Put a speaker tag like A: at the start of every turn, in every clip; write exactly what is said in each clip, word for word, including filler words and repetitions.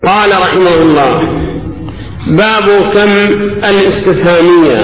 A: قال رحمه الله: باب كم الاستفهامية.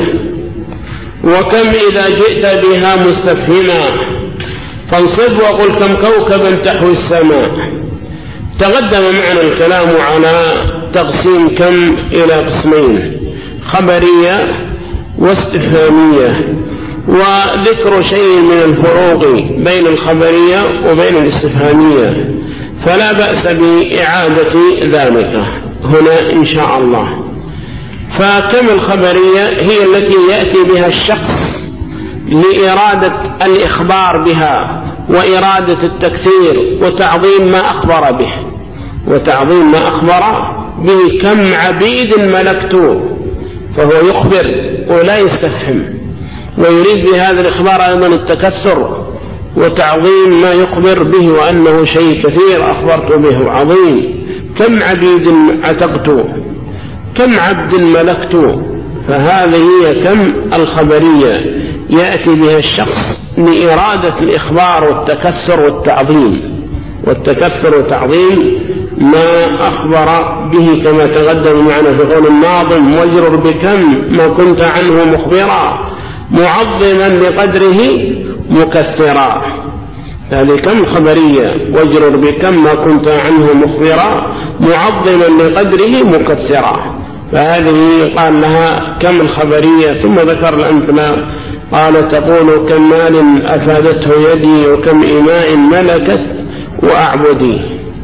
A: وكم إذا جئت بها مستفهما فانصب وقل كم كوكبا تحوي السماء. تقدم معنا الكلام على تقسيم كم إلى قسمين: خبرية واستفهامية، وذكر شيء من الفروق بين الخبرية وبين الاستفهامية، فلا بأس بإعادة ذلك هنا إن شاء الله. فكم الخبرية هي التي يأتي بها الشخص لإرادة الإخبار بها وإرادة التكثير وتعظيم ما أخبر به وتعظيم ما أخبر به. كم عبيد ملكته، فهو يخبر ولا يستفهم، ويريد بهذا الإخبار أيضا التكثر وتعظيم ما يخبر به وأنه شيء كثير أخبرت به عظيم. كم عبيد عتقت، كم عبد ملكت. فهذه هي كم الخبرية، يأتي بها الشخص لإرادة الإخبار والتكثر والتعظيم والتكثر وتعظيم ما أخبر به، كما تقدم معنا في قول الناظم: واجرر بكم ما كنت عنه مخبرا معظما لقدره مكثرا. هذه كم خبرية: واجرر بكم ما كنت عنه مخبرا معظما لقدره مكثرا. فهذه قال لها كم الخبرية. ثم ذكر الأمثلة، قال: تقول كم مال أفادته يدي وكم إماء ملكت وأعبدي.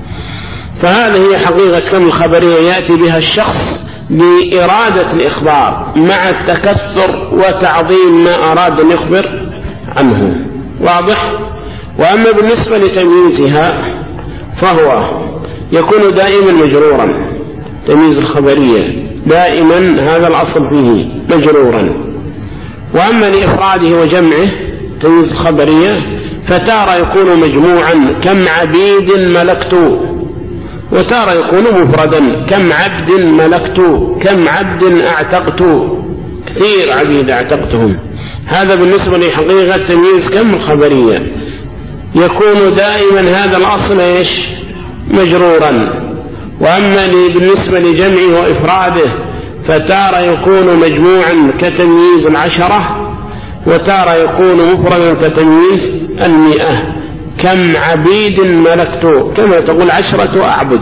A: فهذه هي حقيقة كم الخبرية، يأتي بها الشخص بإرادة الإخبار مع التكثر وتعظيم ما أراد أن يخبر عنه. واضح؟ وأما بالنسبة لتمييزها فهو يكون دائما مجرورا. تمييز الخبرية دائما هذا الأصل فيه مجرورا. وأما لإفراده وجمعه تمييز الخبرية فتارة يكون مجموعا: كم عبيد ملكت، وتارة يكون مفردا: كم عبد ملكت، كم عبد أعتقت، كثير عبيد أعتقتهم. هذا بالنسبة لحقيقة تمييز كم الخبرية. يكون دائما هذا الأصل إيش؟ مجرورا. وأما بالنسبة لجمعه وإفراده فتارة يكون مجموعا كتمييز العشرة، وتارة يكون مفردا كتمييز المئة: كم عبيد ملكت، كما تقول عشرة أعبد.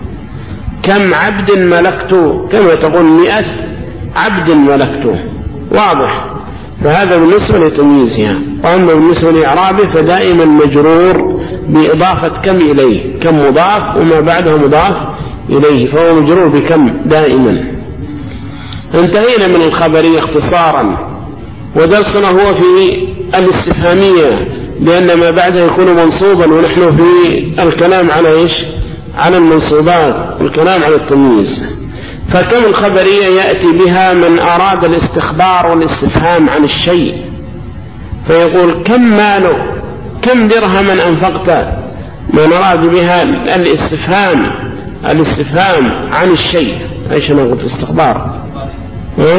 A: كم عبد ملكت، كما تقول مئة عبد ملكت. واضح؟ فهذا بالنسبة لتمييزها. وأما بالنسبة لإعرابه فدائما مجرور بإضافة كم إليه، كم مضاف وما بعده مضاف إليه، فهو مجرور بكم دائما. انتهينا من الخبرية اختصارا، ودرسنا هو في الاستفهامية، لأن ما بعده يكون منصوبا، ونحن في الكلام على إيش؟ على المنصوبات والكلام على التمييز. فكم الخبرية يأتي بها من أراد الاستخبار والاستفهام عن الشيء، فيقول: كم ماله، كم درهما أنفقت. من أراد بها الاستفهام الاستفهام عن الشيء. ايش انا قلت؟ استخبار. ها؟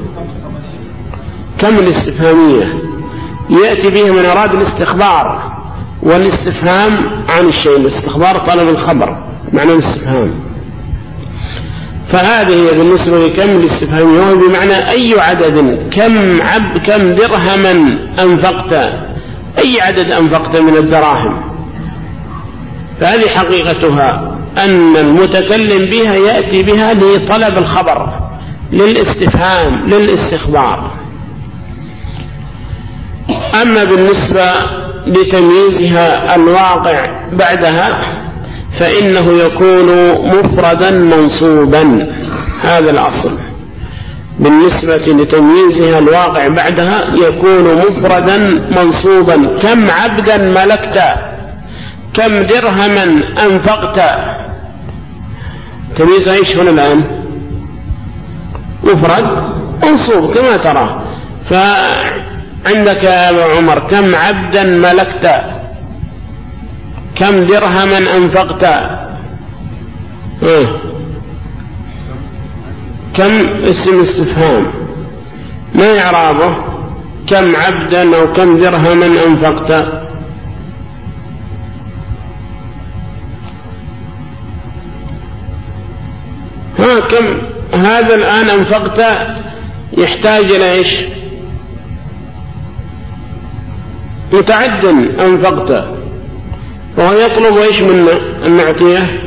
A: كم الاستفهامية يأتي بها من أراد الاستخبار والاستفهام عن الشيء. الاستخبار طلب الخبر، معنى الاستفهام. فهذه بالنسبة لكم الاستفهامية هو بمعنى أي عدد. كم عب كم درهما أنفقت، أي عدد أنفقت من الدراهم. فهذه حقيقتها أن المتكلم بها يأتي بها لطلب الخبر، للاستفهام، للاستخبار. أما بالنسبة لتمييزها الواقع بعدها فإنه يكون مفردا منصوبا. هذا الأصل. بالنسبة لتمييزها الواقع بعدها يكون مفردا منصوبا: كم عبدا ملكت، كم درهما أنفقت. تمييز ايش هنا الآن؟ مفرد منصوب كما ترى. فعندك يا أبا عمر: كم عبدا ملكت، كم درهما أنفقت. اه. كم اسم استفهام، ما إعرابه؟ كم عبدا أو كم درهما أنفقت. ها كم هذا الآن أنفقت يحتاج إلى إيش؟ متعد أنفقت، وهو يطلب إيش منا أن نعطيه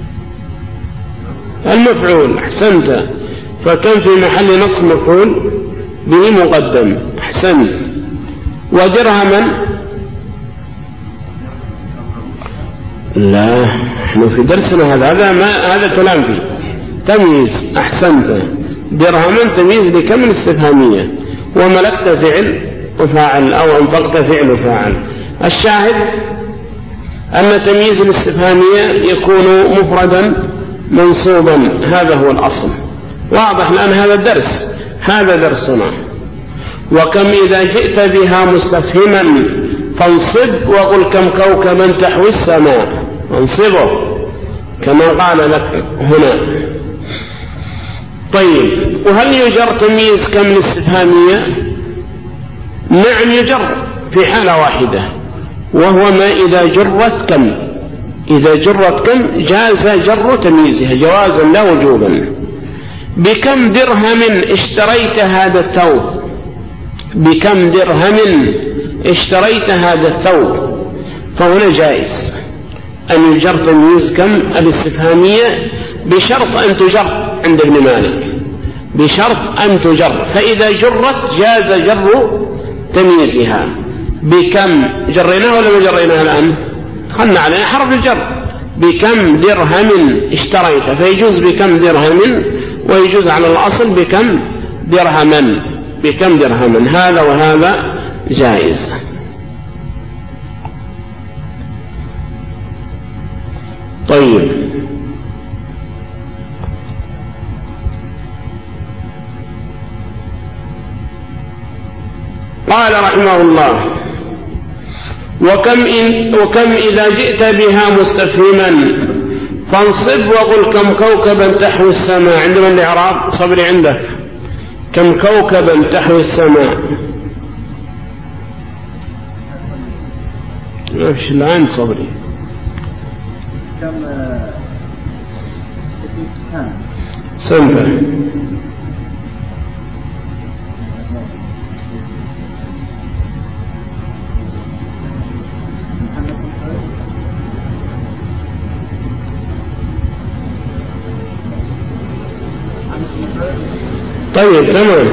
A: المفعول. أحسنت، فكم في محل نصب مفعول به مقدم. أحسنت. ودرهما لا، نحن في درسنا هذا هذا ما هذا كلام فيه تمييز. أحسنت. درهما تمييز لكم الاستفهامية، وملكت فعل وفاعل أو أنفقت فعل وفاعل. الشاهد أن تمييز الاستفهامية يكون مفردا منصوبا، هذا هو الأصل. واضح الآن هذا الدرس، هذا درسنا. وكم إذا جئت بها مستفهما فانصب وقل كم كوكبا تحوي السماء. انصبه كما قال لك هنا. طيب، وهل يجر تمييز كم الاستفهامية؟ نعم يجر في حالة واحدة، وهو ما إذا جرت كم. إذا جرت كم جاز جر تمييزها جوازا لا وجوبا. بكم درهم اشتريت هذا الثوب؟ بكم درهم اشتريت هذا الثوب، فهنا جائز أن يجر تمييز كم الاستفهامية بشرط أن تجر عند ابن مالك، بشرط أن تجر. فإذا جرت جاز جر تمييزها. بكم جريناه ولا ما جريناه الآن؟ دخلنا علينا حرف الجر. بكم درهم اشتريت، فيجوز بكم درهم، ويجوز على الأصل بكم درهما. بكم درهما هذا وهذا جائز. طيب، قال رحمه الله: وكم, إن وكم إذا جئت بها مستفهما فانصب وقل كم كوكبا تحوي السماء. عندما الإعراب صبري عندك كم كوكبا تحوي السماء. ايش الآن صبري؟
B: كم
A: سنة طيب تمام.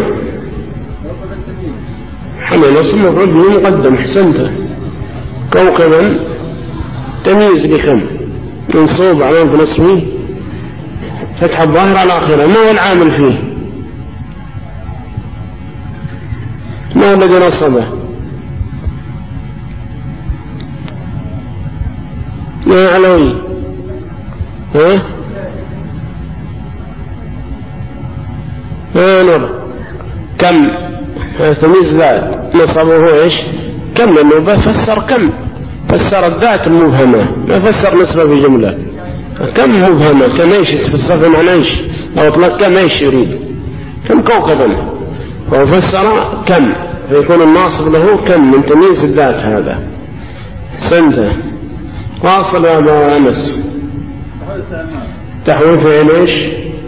A: حمل نصب مفعول به مقدم. احسنت. كوكبا تمييز بكم منصوب علامة نصبه فتح الظاهر على آخره. ما هو العامل فيه؟ ما هو الذي نصبه؟ يا علوي ها ها نور كم تمييز ذات نصبه ايش؟ كم، لأنه بفسر كم، فسر الذات المبهمة، ما فسر نسبة في جملة. كم مبهمة، كم ايش تفسر معنى ايش؟ لو اطلق كم ايش يريد؟ كم كوكبا، هو فسر كم، فيكون الناصب له كم من تمييز الذات هذا. سنته واصل يا أبا أنس. تحويل فعل ايش؟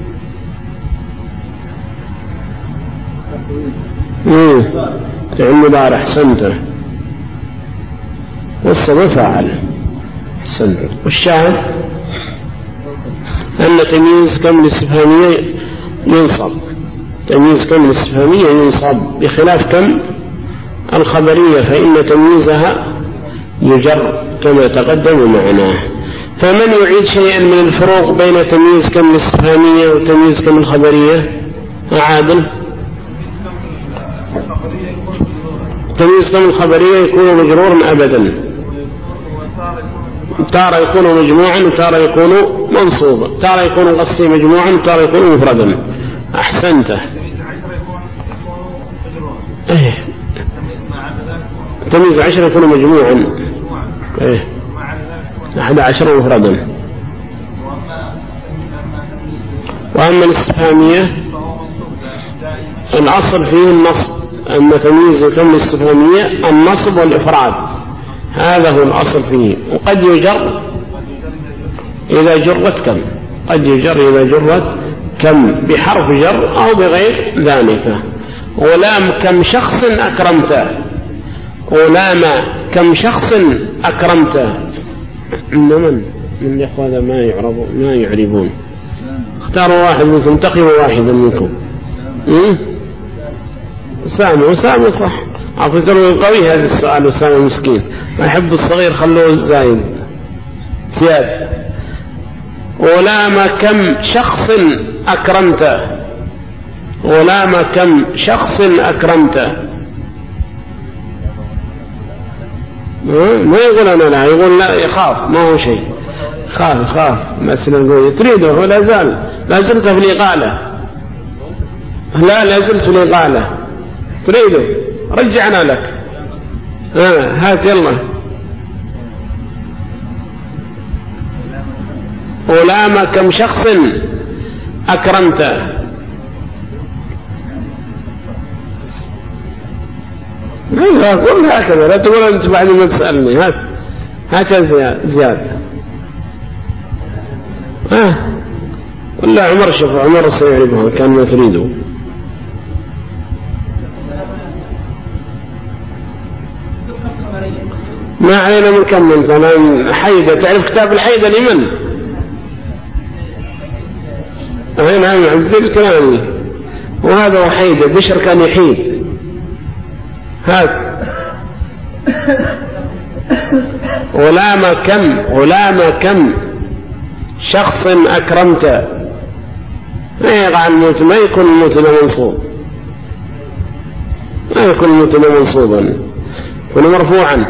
A: امم فعل مضارع. سنته والسبب فاعل. سنته. والشاهد أن تمييز كم الاستفهامية ينصب، تمييز كم الاستفهامية ينصب بخلاف كم الخبرية، فإن تمييزها يجر كما تقدم معناه. فمن يعيد شيئا من الفروق بين تمييز كم الاستفهامية وتمييز كم الخبرية؟ عادل. تمييز كم الخبرية يكون مجرورا أبدا، تارة يكون مجموعا وتارة يكون منصوبا، تارة يكون قصي مجموعا وتارة يكون مفردا. أحسنت. ايه تمييز عشر يكون مجموعا، ايه أحد عشر مفردا. وأما الاستفهامية الأصل فيه النصب. أما تمييز كم الاستفهامية النصب والإفراد، هذا هو الأصل فيه. وقد يجر إذا جرت كم، قد يجر إذا جرت كم بحرف جر أو بغير ذلك. غلام كم شخص أكرمته، غلام كم شخص أكرمته. من من الإخوة ما يعربون ما يعربون اختاروا واحد منكم، تقيوا واحدا منكم. أسامة أسامة صح، أعطيت له قوي هذا السؤال. أسامة مسكين ما يحب الصغير، خلوه الزايد زياد. غلام كم شخص أكرمته، غلام كم شخص أكرمته. ما يقول أنا لا، يقول لا، يخاف، ما هو شيء، خاف خاف مسألة القوية. تريده هو لا زال لا زلت في الإقالة، لا لا زلت في الإقالة. تريده رجعنا لك. آه هات يلا. غلام كم شخص أكرمته. لا قل هكذا، لا تقول أنت بعد ما تسألني. هات هات زياد زياد. آه ولا عمر، شوف عمر سيعرفها كان ما تريده. ما علينا من كم من ثمان. حيدة، تعرف كتاب الحيدة لمن؟ أي نعم عبد الزيد الكلامي، وهذا هو حيدة. بشر كان يحيد. هات. غلام كم، غلام كم شخص أكرمته. ما يقع الموت، ما يكون الموت منصوب، ما يكون الموت منصوبا، يكون مرفوعا.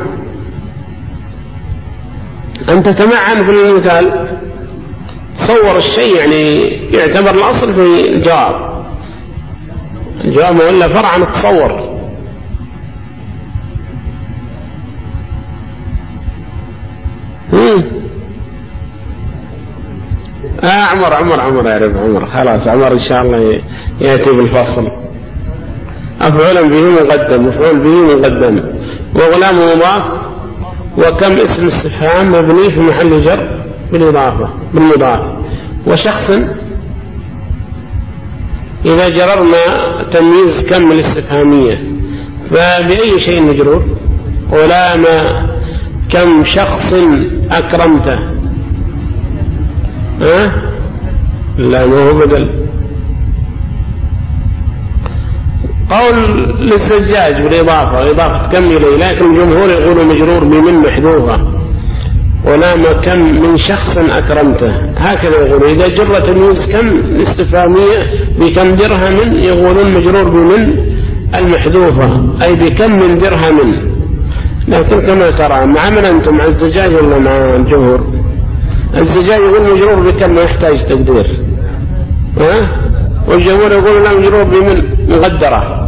A: أنت تمعن في المثال، تصور الشيء يعني يعتبر الأصل في الجواب، الجواب ولا فرعا تصور. هم آه عمر عمر عمر يعرف عمر، خلاص عمر إن شاء الله يأتي بالفصل. أفعل به مقدم، مفعول به مقدم، وغلام مضاف، وكم اسم استفهام مبني في محل جر بالإضافة بالمضاف، وشخص إذا جررنا تمييز كم الاستفهامية فبأي شيء مجرور؟ غلام كم شخص أكرمته. أه؟ لا ما هو بدل. قول للزجاج بالإضافة، إضافة كم إليه، لكن الجمهور يقولوا مجرور بمن محذوفة. غلام كم من شخص أكرمته، هكذا يقولون. إذا جر تمييز كم الاستفهامية بكم درهم يقولون مجرور بمن المحذوفة، أي بكم من درهم. لكن كما ترى مع من أنتم، مع الزجاج ولا مع الجمهور؟ الزجاج يقول مجرور بكم ما يحتاج تقدير، ها؟ والجمهور يقول لا مجرور بمن مقدرة.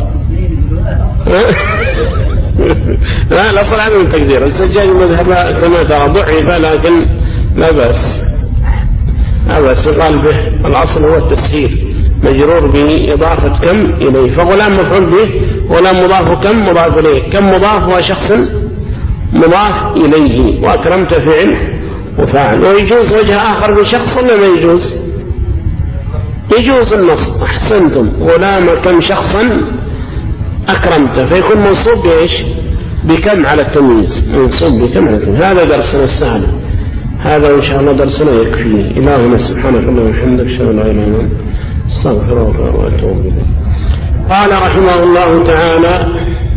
A: لا الأصل عدم التقدير. الزجاج مذهب كما ترى ضعيف، لكن لا بأس لا بأس يقال به. الأصل هو التسهيل، مجرور بإضافة كم إليه. فغلام مفعول به، غلام مضاف، كم مضاف إليه. كم مضاف وشخص مضاف إليه، وأكرمت فعل وفاعل. ويجوز وجه آخر بشخص ولا ما يجوز؟ يجوز النصب. أحسنتم. غلام كم شخصا أكرمته، فيكون منصوب بإيش؟ بكم على التمييز، منصوب بكم على التمييز. هذا درسنا السهل، هذا إن شاء الله درسنا يكفي. إلهنا سبحانك اللهم وبحمدك، أشهد أن لا إله إلا أنت، أستغفرك وأتوب إليك. قال رحمه الله تعالى: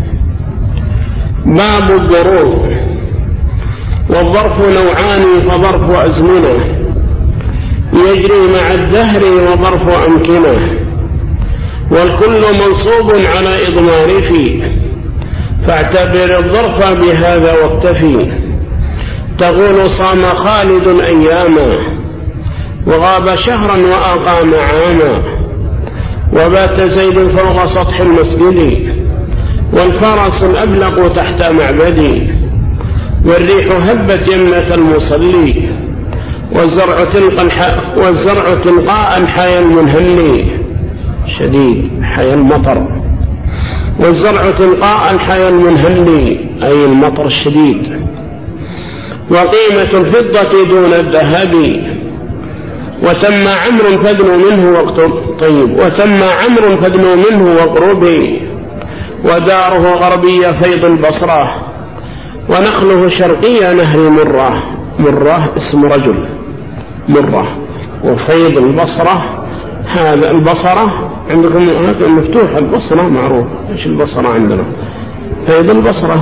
A: باب الظروف. والظرف نوعان، فظرف أزمنة يجري مع الدهر، وظرف أمكنة، والكل منصوب على إضمار فيه، فاعتبر الظرف بهذا واكتفي. تقول صام خالد أياما، وغاب شهرا وأقام عاما، وبات زيد فوق سطح المسجد، والفرس الأبلق تحت معبدي، والريح هبت يمنة المصلي، والزرع تلقى الح... والزرع تلقاء الحيا المنهلي شديد حيا المطر، والزرع تلقاء الحيا المنهلي أي المطر الشديد. وقيمة الفضة دون الذهب، وتم عمرو فادنوا منه واقترب. طيب وتم عمرو فادنوا منه واقربي، وداره غربية فيض البصرة، ونخله شرقية نهر مرة. مرة اسم رجل مرة، وفيض البصرة هذا البصرة عندكم مفتوح، البصرة معروف. ايش البصرة عندنا؟ فيض البصرة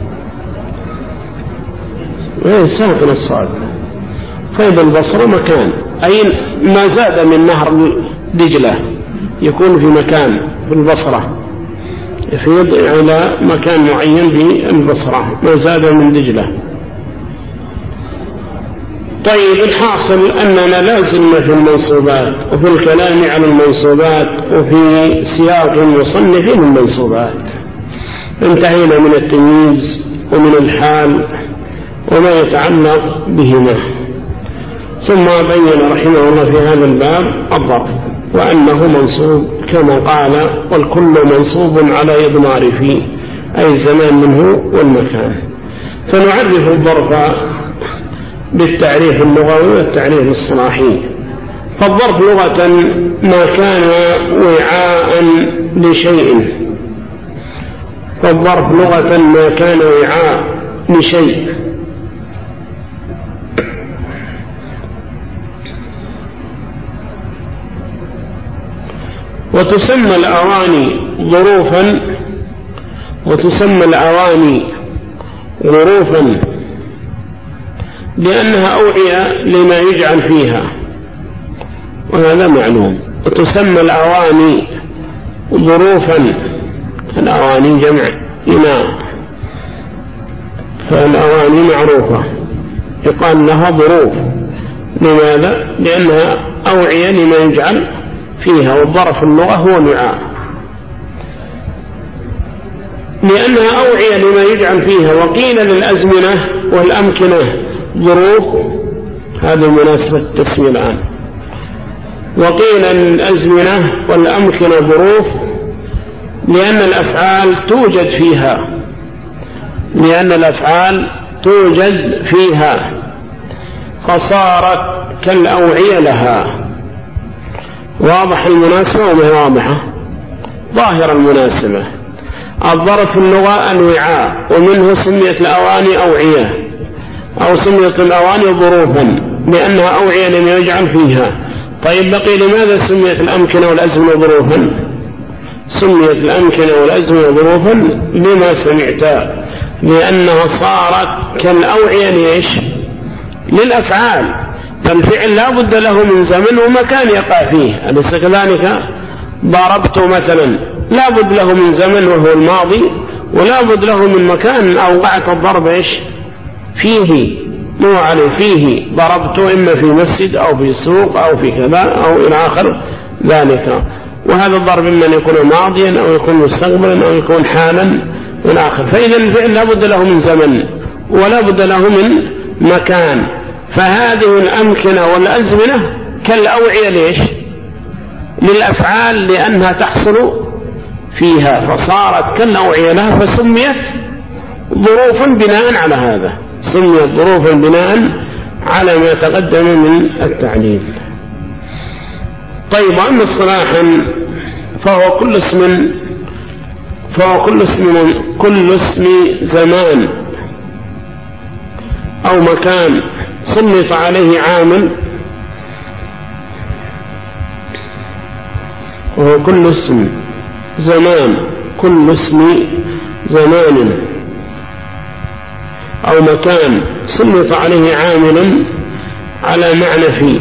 A: ايه ساكن الصاد. فيض البصرة مكان، أي ما زاد من نهر دجلة يكون في مكان في البصرة، يفيض إلى مكان معين في البصرة ما زاد من دجلة. طيب الحاصل أننا لازلنا في المنصوبات وفي الكلام على المنصوبات وفي سياق المصنف المنصوبات. انتهينا من التمييز ومن الحال وما يتعلق بهما، ثم بين رحمه الله في هذا الباب الظرف وأنه منصوب كما قال والكل منصوب على إضمار فيه، أي الزمان منه والمكان. فنعرف الظرف بالتعريف اللغوي والتعريف الصلاحي. فالظرف لغة ما كان وعاء لشيء، فالظرف لغة ما كان وعاء لشيء. وتسمى الأواني ظروفا، وتسمى الأواني ظروفا لأنها أوعية لما يجعل فيها، وهذا معلوم. وتسمى الأواني ظروفا، الأواني جمع إناء، فالأواني معروفة يقال لها ظروف. لماذا؟ لأنها أوعية لما يجعل فيها، والظرف اللغة هو الوعاء، لأنها أوعية لما يجعل فيها. وقيل للأزمنة والأمكنة ظروف، هذا مناسبة التسمية الآن. وقيل للأزمنة والأمكنة ظروف لأن الأفعال توجد فيها، لأن الأفعال توجد فيها فصارت كالأوعية لها. واضح المناسبة وما هي واضحة؟ ظاهر المناسبة. الظرف اللغة الوعاء، ومنه سميت الأواني أوعية، أو سميت الأواني ظروفا لأنها أوعية لما يجعل فيها. طيب بقي لماذا سميت الأمكنة والأزمنة ظروفا؟ سميت الأمكنة والأزمنة ظروفا لما سمعت، لأنها صارت كالأوعية ليش؟ للأفعال. فالفعل لا بد له من زمن ومكان يقع فيه، أليس كذلك؟ ضربت مثلا لا بد له من زمن وهو الماضي، ولا بد له من مكان أوقعت الضرب إيش فيه، مو عليه فيه. ضربت إما في مسجد أو في سوق أو في كذا أو إلى آخر ذلك. وهذا الضرب إما أن يكون ماضيا أو يكون مستقبلا أو يكون حالا إلى آخر. فإذا الفعل لا بد له من زمن ولا بد له من مكان. فهذه الأمكنة والأزمنة كالأوعية ليش؟ للأفعال، لأنها تحصل فيها فصارت كالأوعية لها، فسميت ظروفا بناء على هذا، سميت ظروفا بناء على ما تقدم من التعليل. طيب أما اصطلاحا فهو كل اسم فهو كل اسم كل اسم زمان أو مكان سلط عليه عامل، وهو كل اسم زمان كل اسم زمان أو مكان سلط عليه عامل على معنى فيه.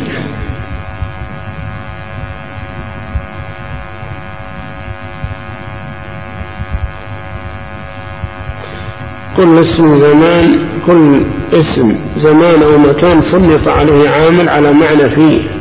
A: كل اسم زمان كل اسم زمان أو مكان سلط عليه عامل على معنى فيه.